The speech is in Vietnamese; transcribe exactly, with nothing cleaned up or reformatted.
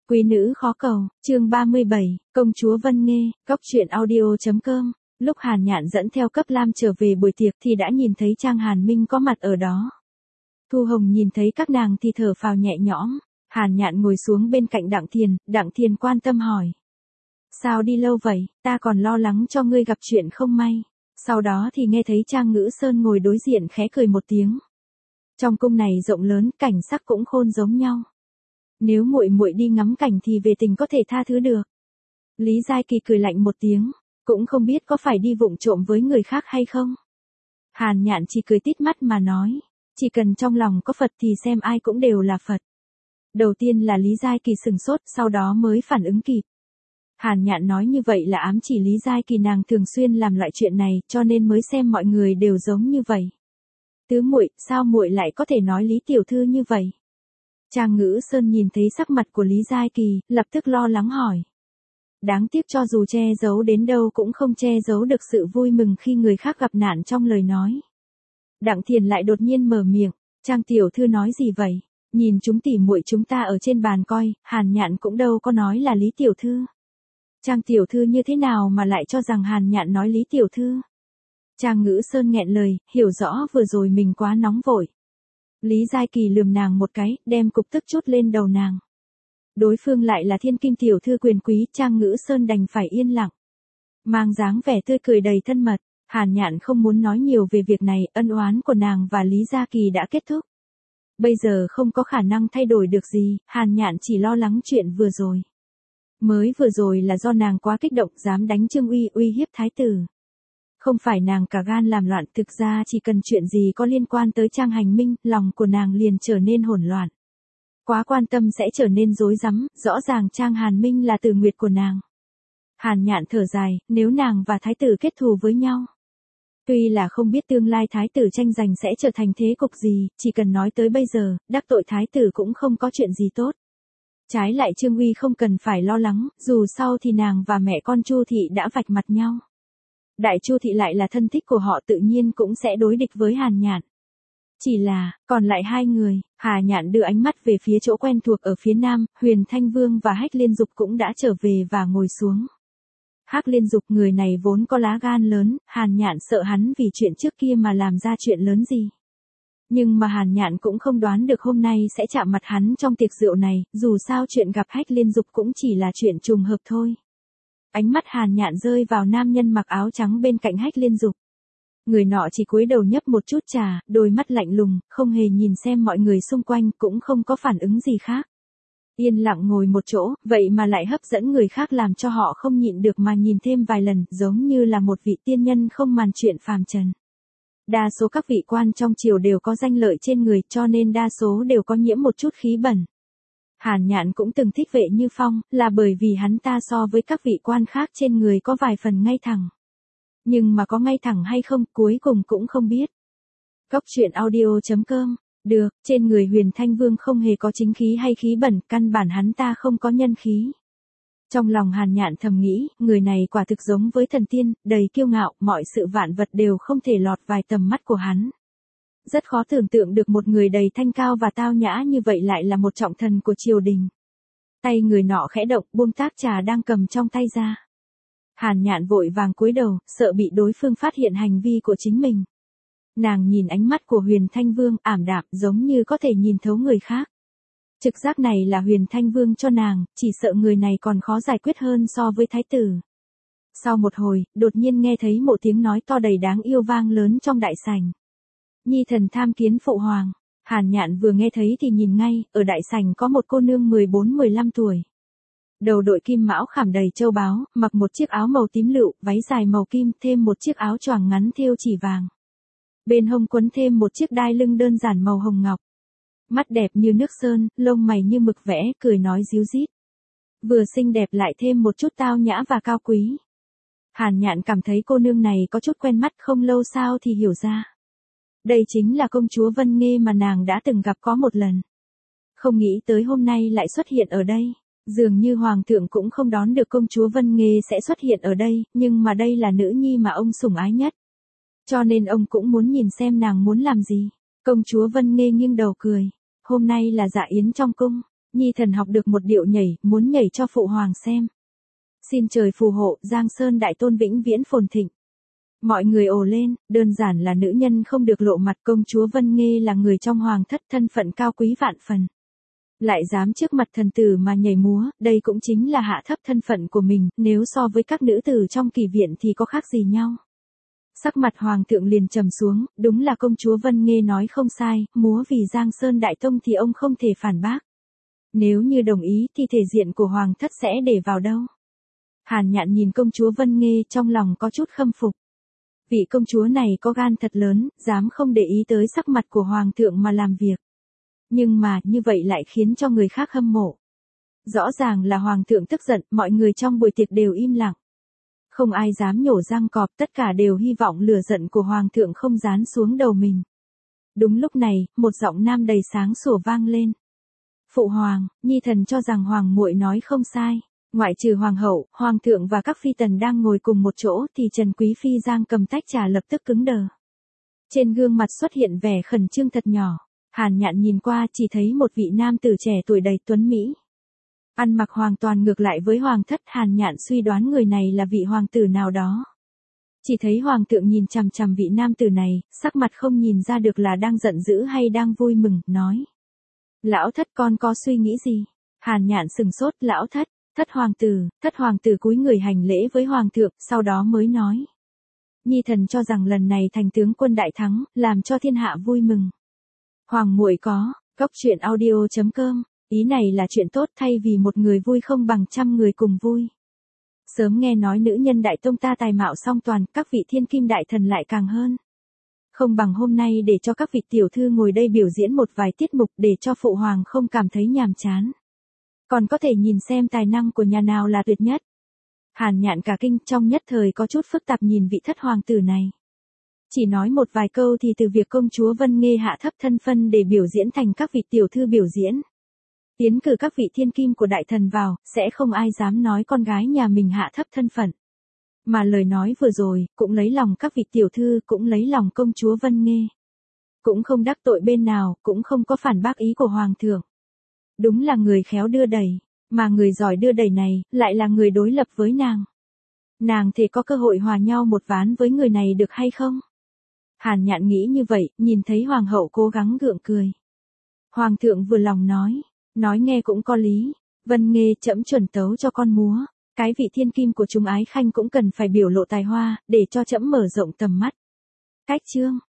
Quý nữ khó cầu, chương ba mươi bảy, công chúa Vân Nghê, cóc truyện audio chấm com. Lúc Hàn Nhạn dẫn theo Cấp Lam trở về buổi tiệc thì đã nhìn thấy Trang Hàn Minh có mặt ở đó. Thu Hồng nhìn thấy các nàng thì thở phào nhẹ nhõm. Hàn Nhạn ngồi xuống bên cạnh Đặng Thiền, Đặng Thiền quan tâm hỏi. Sao đi lâu vậy, ta còn lo lắng cho ngươi gặp chuyện không may. Sau đó thì nghe thấy Trang Ngữ Sơn ngồi đối diện khẽ cười một tiếng. Trong cung này rộng lớn, cảnh sắc cũng khôn giống nhau. Nếu muội muội đi ngắm cảnh thì về tình có thể tha thứ được. Lý Giai Kỳ cười lạnh một tiếng, cũng không biết có phải đi vụng trộm với người khác hay không. Hàn Nhạn chỉ cười tít mắt mà nói, chỉ cần trong lòng có Phật thì xem ai cũng đều là Phật. Đầu tiên là Lý Giai Kỳ sừng sốt, sau đó mới phản ứng kịp. Hàn Nhạn nói như vậy là ám chỉ Lý Giai Kỳ nàng thường xuyên làm loại chuyện này, cho nên mới xem mọi người đều giống như vậy. Tứ muội, sao muội lại có thể nói Lý tiểu thư như vậy? Trang Ngữ Sơn nhìn thấy sắc mặt của Lý Giai Kỳ, lập tức lo lắng hỏi. Đáng tiếc cho dù che giấu đến đâu cũng không che giấu được sự vui mừng khi người khác gặp nạn trong lời nói. Đặng Thiền lại đột nhiên mở miệng, Trang tiểu thư nói gì vậy? Nhìn chúng tỉ muội chúng ta ở trên bàn coi, Hàn Nhạn cũng đâu có nói là Lý tiểu thư. Trang tiểu thư như thế nào mà lại cho rằng Hàn Nhạn nói Lý tiểu thư? Trang Ngữ Sơn nghẹn lời, hiểu rõ vừa rồi mình quá nóng vội. Lý Giai Kỳ lườm nàng một cái, đem cục tức chút lên đầu nàng. Đối phương lại là thiên kim tiểu thư quyền quý, Trang Ngữ Sơn đành phải yên lặng. Mang dáng vẻ tươi cười đầy thân mật, Hàn Nhạn không muốn nói nhiều về việc này, ân oán của nàng và Lý Gia Kỳ đã kết thúc. Bây giờ không có khả năng thay đổi được gì, Hàn Nhạn chỉ lo lắng chuyện vừa rồi. Mới vừa rồi là do nàng quá kích động dám đánh Trương Uy uy hiếp thái tử. Không phải nàng cả gan làm loạn, thực ra chỉ cần chuyện gì có liên quan tới Trang Hành Minh, lòng của nàng liền trở nên hỗn loạn. Quá quan tâm sẽ trở nên rối rắm, rõ ràng Trang Hàn Minh là tử nguyệt của nàng. Hàn Nhạn thở dài, nếu nàng và thái tử kết thù với nhau. Tuy là không biết tương lai thái tử tranh giành sẽ trở thành thế cục gì, chỉ cần nói tới bây giờ, đắc tội thái tử cũng không có chuyện gì tốt. Trái lại Trương Uy không cần phải lo lắng, dù sau thì nàng và mẹ con Chu Thị đã vạch mặt nhau. Đại Chu Thị lại là thân thích của họ tự nhiên cũng sẽ đối địch với Hàn Nhạn. Chỉ là, còn lại hai người, Hà Nhạn đưa ánh mắt về phía chỗ quen thuộc ở phía nam, Huyền Thanh Vương và Hách Liên Dục cũng đã trở về và ngồi xuống. Hách Liên Dục người này vốn có lá gan lớn, Hàn Nhạn sợ hắn vì chuyện trước kia mà làm ra chuyện lớn gì. Nhưng mà Hàn Nhạn cũng không đoán được hôm nay sẽ chạm mặt hắn trong tiệc rượu này, dù sao chuyện gặp Hách Liên Dục cũng chỉ là chuyện trùng hợp thôi. Ánh mắt Hàn Nhạn rơi vào nam nhân mặc áo trắng bên cạnh Hách Liên Dục. Người nọ chỉ cúi đầu nhấp một chút trà, đôi mắt lạnh lùng, không hề nhìn xem mọi người xung quanh, cũng không có phản ứng gì khác. Yên lặng ngồi một chỗ, vậy mà lại hấp dẫn người khác làm cho họ không nhịn được mà nhìn thêm vài lần, giống như là một vị tiên nhân không màn chuyện phàm trần. Đa số các vị quan trong triều đều có danh lợi trên người, cho nên đa số đều có nhiễm một chút khí bẩn. Hàn Nhạn cũng từng thích Vệ Như Phong, là bởi vì hắn ta so với các vị quan khác trên người có vài phần ngay thẳng. Nhưng mà có ngay thẳng hay không, cuối cùng cũng không biết. Cóc truyện audio chấm com, được, trên người Huyền Thanh Vương không hề có chính khí hay khí bẩn, căn bản hắn ta không có nhân khí. Trong lòng Hàn Nhạn thầm nghĩ, người này quả thực giống với thần tiên, đầy kiêu ngạo, mọi sự vạn vật đều không thể lọt vài tầm mắt của hắn. Rất khó tưởng tượng được một người đầy thanh cao và tao nhã như vậy lại là một trọng thần của triều đình. Tay người nọ khẽ động, buông tách trà đang cầm trong tay ra. Hàn Nhạn vội vàng cúi đầu, sợ bị đối phương phát hiện hành vi của chính mình. Nàng nhìn ánh mắt của Huyền Thanh Vương, ảm đạm, giống như có thể nhìn thấu người khác. Trực giác này là Huyền Thanh Vương cho nàng, chỉ sợ người này còn khó giải quyết hơn so với thái tử. Sau một hồi, đột nhiên nghe thấy một tiếng nói to đầy đáng yêu vang lớn trong đại sảnh. Nhi thần tham kiến phụ hoàng. Hàn Nhạn vừa nghe thấy thì nhìn ngay, ở đại sảnh có một cô nương mười bốn mười lăm tuổi. Đầu đội kim mão khảm đầy châu báu, mặc một chiếc áo màu tím lựu, váy dài màu kim, thêm một chiếc áo choàng ngắn thêu chỉ vàng. Bên hông quấn thêm một chiếc đai lưng đơn giản màu hồng ngọc. Mắt đẹp như nước sơn, lông mày như mực vẽ, cười nói ríu rít. Vừa xinh đẹp lại thêm một chút tao nhã và cao quý. Hàn Nhạn cảm thấy cô nương này có chút quen mắt, không lâu sau thì hiểu ra. Đây chính là công chúa Vân Nghê mà nàng đã từng gặp có một lần. Không nghĩ tới hôm nay lại xuất hiện ở đây. Dường như hoàng thượng cũng không đón được công chúa Vân Nghê sẽ xuất hiện ở đây, nhưng mà đây là nữ nhi mà ông sủng ái nhất. Cho nên ông cũng muốn nhìn xem nàng muốn làm gì. Công chúa Vân Nghê nghiêng đầu cười. Hôm nay là dạ yến trong cung. Nhi thần học được một điệu nhảy, muốn nhảy cho phụ hoàng xem. Xin trời phù hộ, Giang Sơn đại tôn vĩnh viễn phồn thịnh. Mọi người ồ lên, đơn giản là nữ nhân không được lộ mặt, công chúa Vân Nghê là người trong hoàng thất, thân phận cao quý vạn phần. Lại dám trước mặt thần tử mà nhảy múa, đây cũng chính là hạ thấp thân phận của mình, nếu so với các nữ tử trong kỳ viện thì có khác gì nhau. Sắc mặt hoàng thượng liền trầm xuống, đúng là công chúa Vân Nghê nói không sai, múa vì Giang Sơn đại tông thì ông không thể phản bác. Nếu như đồng ý thì thể diện của hoàng thất sẽ để vào đâu? Hàn Nhạn nhìn công chúa Vân Nghê trong lòng có chút khâm phục. Vị công chúa này có gan thật lớn, dám không để ý tới sắc mặt của hoàng thượng mà làm việc. Nhưng mà, như vậy lại khiến cho người khác hâm mộ. Rõ ràng là hoàng thượng tức giận, mọi người trong buổi tiệc đều im lặng. Không ai dám nhổ răng cọp, tất cả đều hy vọng lửa giận của hoàng thượng không giáng xuống đầu mình. Đúng lúc này, một giọng nam đầy sáng sủa vang lên. Phụ hoàng, Nhi thần cho rằng hoàng muội nói không sai. Ngoại trừ hoàng hậu, hoàng thượng và các phi tần đang ngồi cùng một chỗ thì Trần Quý Phi Giang cầm tách trà lập tức cứng đờ. Trên gương mặt xuất hiện vẻ khẩn trương thật nhỏ. Hàn Nhạn nhìn qua chỉ thấy một vị nam tử trẻ tuổi đầy tuấn mỹ. Ăn mặc hoàn toàn ngược lại với hoàng thất, Hàn Nhạn suy đoán người này là vị hoàng tử nào đó. Chỉ thấy hoàng thượng nhìn chằm chằm vị nam tử này, sắc mặt không nhìn ra được là đang giận dữ hay đang vui mừng, nói. Lão thất con có suy nghĩ gì? Hàn Nhạn sừng sốt, lão thất, thất hoàng tử, thất hoàng tử cúi người hành lễ với hoàng thượng, sau đó mới nói. Nhi thần cho rằng lần này thành tướng quân đại thắng, làm cho thiên hạ vui mừng. Hoàng muội có, góc truyện audio chấm com, ý này là chuyện tốt, thay vì một người vui không bằng trăm người cùng vui. Sớm nghe nói nữ nhân đại tông ta tài mạo song toàn, các vị thiên kim đại thần lại càng hơn. Không bằng hôm nay để cho các vị tiểu thư ngồi đây biểu diễn một vài tiết mục để cho phụ hoàng không cảm thấy nhàm chán. Còn có thể nhìn xem tài năng của nhà nào là tuyệt nhất. Hàn Nhạn cả kinh, trong nhất thời có chút phức tạp nhìn vị thất hoàng tử này. Chỉ nói một vài câu thì từ việc công chúa Vân Nghê hạ thấp thân phân để biểu diễn thành các vị tiểu thư biểu diễn. Tiến cử các vị thiên kim của đại thần vào, sẽ không ai dám nói con gái nhà mình hạ thấp thân phận. Mà lời nói vừa rồi, cũng lấy lòng các vị tiểu thư, cũng lấy lòng công chúa Vân Nghê. Cũng không đắc tội bên nào, cũng không có phản bác ý của hoàng thượng. Đúng là người khéo đưa đẩy, mà người giỏi đưa đẩy này, lại là người đối lập với nàng. Nàng thì có cơ hội hòa nhau một ván với người này được hay không? Hàn Nhạn nghĩ như vậy, nhìn thấy hoàng hậu cố gắng gượng cười. Hoàng thượng vừa lòng nói, nói nghe cũng có lý, Vân Nghê trẫm chuẩn tấu cho con múa, cái vị thiên kim của chúng ái khanh cũng cần phải biểu lộ tài hoa, để cho trẫm mở rộng tầm mắt. Cách chương